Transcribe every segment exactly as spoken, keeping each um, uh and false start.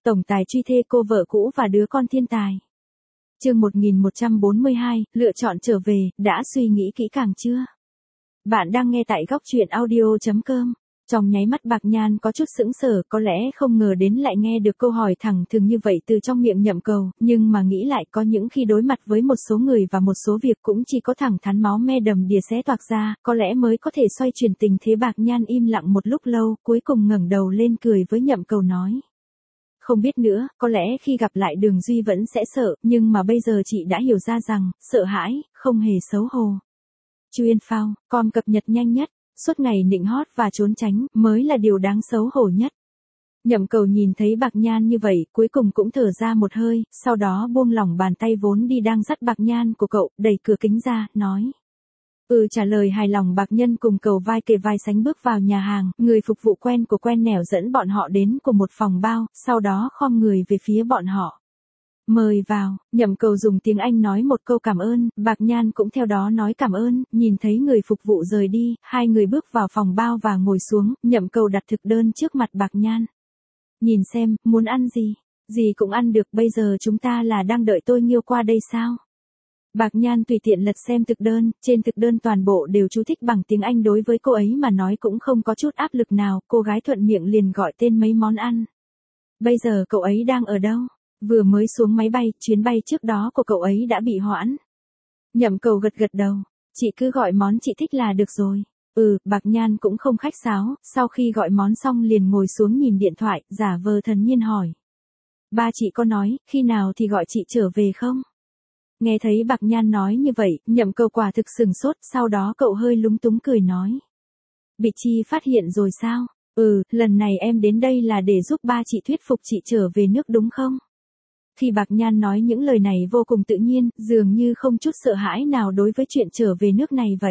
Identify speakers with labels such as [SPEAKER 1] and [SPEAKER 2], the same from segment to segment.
[SPEAKER 1] tổng tài truy thê cô vợ cũ và đứa con thiên tài. Chương một nghìn một trăm bốn mươi hai, lựa chọn trở về, đã suy nghĩ kỹ càng chưa? Bạn đang nghe tại góc truyện audio chấm com. Trong nháy mắt Bạc Nhan có chút sững sờ, có lẽ không ngờ đến lại nghe được câu hỏi thẳng thừng như vậy từ trong miệng Nhậm Cầu, nhưng mà nghĩ lại có những khi đối mặt với một số người và một số việc cũng chỉ có thẳng thắn máu me đầm đìa xé toạc ra, có lẽ mới có thể xoay chuyển tình thế. Bạc Nhan im lặng một lúc lâu, cuối cùng ngẩng đầu lên cười với Nhậm Cầu nói. Không biết nữa, có lẽ khi gặp lại Đường Duy vẫn sẽ sợ, nhưng mà bây giờ chị đã hiểu ra rằng, sợ hãi, không hề xấu hổ. Chuyên phao, com cập nhật nhanh nhất, suốt ngày nịnh hót và trốn tránh, mới là điều đáng xấu hổ nhất. Nhậm Cầu nhìn thấy Bạc Nhan như vậy, cuối cùng cũng thở ra một hơi, sau đó buông lỏng bàn tay vốn đi đang dắt Bạc Nhan của cậu, đẩy cửa kính ra, nói. Ừ, trả lời hài lòng. Bạc Nhân cùng Cầu vai kề vai sánh bước vào nhà hàng, người phục vụ quen của quen nẻo dẫn bọn họ đến của một phòng bao, sau đó khom người về phía bọn họ. Mời vào. Nhậm Cầu dùng tiếng Anh nói một câu cảm ơn, Bạc Nhan cũng theo đó nói cảm ơn, nhìn thấy người phục vụ rời đi, hai người bước vào phòng bao và ngồi xuống, Nhậm Cầu đặt thực đơn trước mặt Bạc Nhan. Nhìn xem, muốn ăn gì? Gì cũng ăn được, bây giờ chúng ta là đang đợi tôi Nghiêu qua đây sao? Bạc Nhan tùy tiện lật xem thực đơn, trên thực đơn toàn bộ đều chú thích bằng tiếng Anh, đối với cô ấy mà nói cũng không có chút áp lực nào, cô gái thuận miệng liền gọi tên mấy món ăn. Bây giờ cậu ấy đang ở đâu? Vừa mới xuống máy bay, chuyến bay trước đó của cậu ấy đã bị hoãn. Nhậm Cầu gật gật đầu, chị cứ gọi món chị thích là được rồi. Ừ, Bạc Nhan cũng không khách sáo, sau khi gọi món xong liền ngồi xuống nhìn điện thoại, giả vờ thần nhiên hỏi. Ba chị có nói, khi nào thì gọi chị trở về không? Nghe thấy Bạc Nhan nói như vậy, Nhậm Cầu quả thực sừng sốt, sau đó cậu hơi lúng túng cười nói. Bị Chi phát hiện rồi sao? Ừ, lần này em đến đây là để giúp ba chị thuyết phục chị trở về nước đúng không? Khi Bạc Nhan nói những lời này vô cùng tự nhiên, dường như không chút sợ hãi nào đối với chuyện trở về nước này vậy.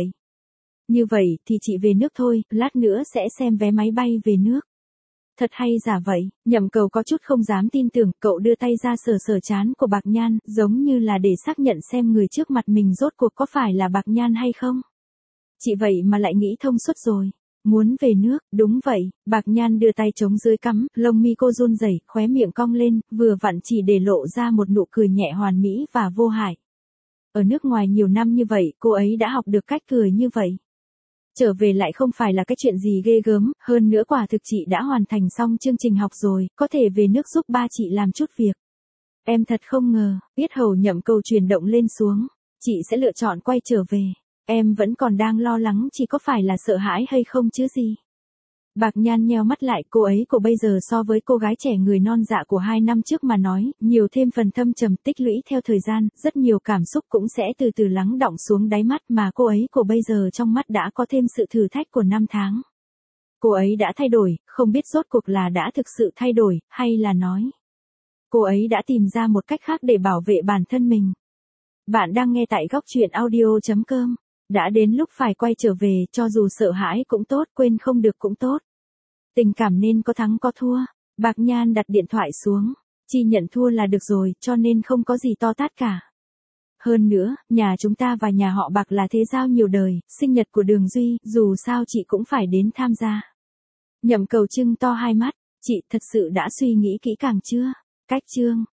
[SPEAKER 1] Như vậy thì chị về nước thôi, lát nữa sẽ xem vé máy bay về nước. Thật hay giả vậy? Nhậm Cầu có chút không dám tin tưởng, cậu đưa tay ra sờ sờ trán của Bạc Nhan, giống như là để xác nhận xem người trước mặt mình rốt cuộc có phải là Bạc Nhan hay không. Chị vậy mà lại nghĩ thông suốt rồi. Muốn về nước, đúng vậy. Bạc Nhan đưa tay chống dưới cằm, lông mi cô run rẩy, khóe miệng cong lên, vừa vặn chỉ để lộ ra một nụ cười nhẹ hoàn mỹ và vô hại. Ở nước ngoài nhiều năm như vậy, cô ấy đã học được cách cười như vậy. Trở về lại không phải là cái chuyện gì ghê gớm, hơn nữa quả thực chị đã hoàn thành xong chương trình học rồi, có thể về nước giúp ba chị làm chút việc. Em thật không ngờ, yết hầu Nhậm Cầu chuyển động lên xuống, chị sẽ lựa chọn quay trở về. Em vẫn còn đang lo lắng chỉ có phải là sợ hãi hay không chứ gì. Bạc Nhan nheo mắt lại, cô ấy của bây giờ so với cô gái trẻ người non dạ của hai năm trước mà nói, nhiều thêm phần thâm trầm tích lũy theo thời gian, rất nhiều cảm xúc cũng sẽ từ từ lắng đọng xuống đáy mắt, mà cô ấy của bây giờ trong mắt đã có thêm sự thử thách của năm tháng. Cô ấy đã thay đổi, không biết rốt cuộc là đã thực sự thay đổi, hay là nói. Cô ấy đã tìm ra một cách khác để bảo vệ bản thân mình. Bạn đang nghe tại góc truyện audio chấm com. Đã đến lúc phải quay trở về, cho dù sợ hãi cũng tốt, quên không được cũng tốt. Tình cảm nên có thắng có thua. Bạc Nhan đặt điện thoại xuống. Chỉ nhận thua là được rồi, cho nên không có gì to tát cả. Hơn nữa, nhà chúng ta và nhà họ Bạc là thế giao nhiều đời, sinh nhật của Đường Duy, dù sao chị cũng phải đến tham gia. Nhậm Cầu trưng to hai mắt, chị thật sự đã suy nghĩ kỹ càng chưa? Cách chương.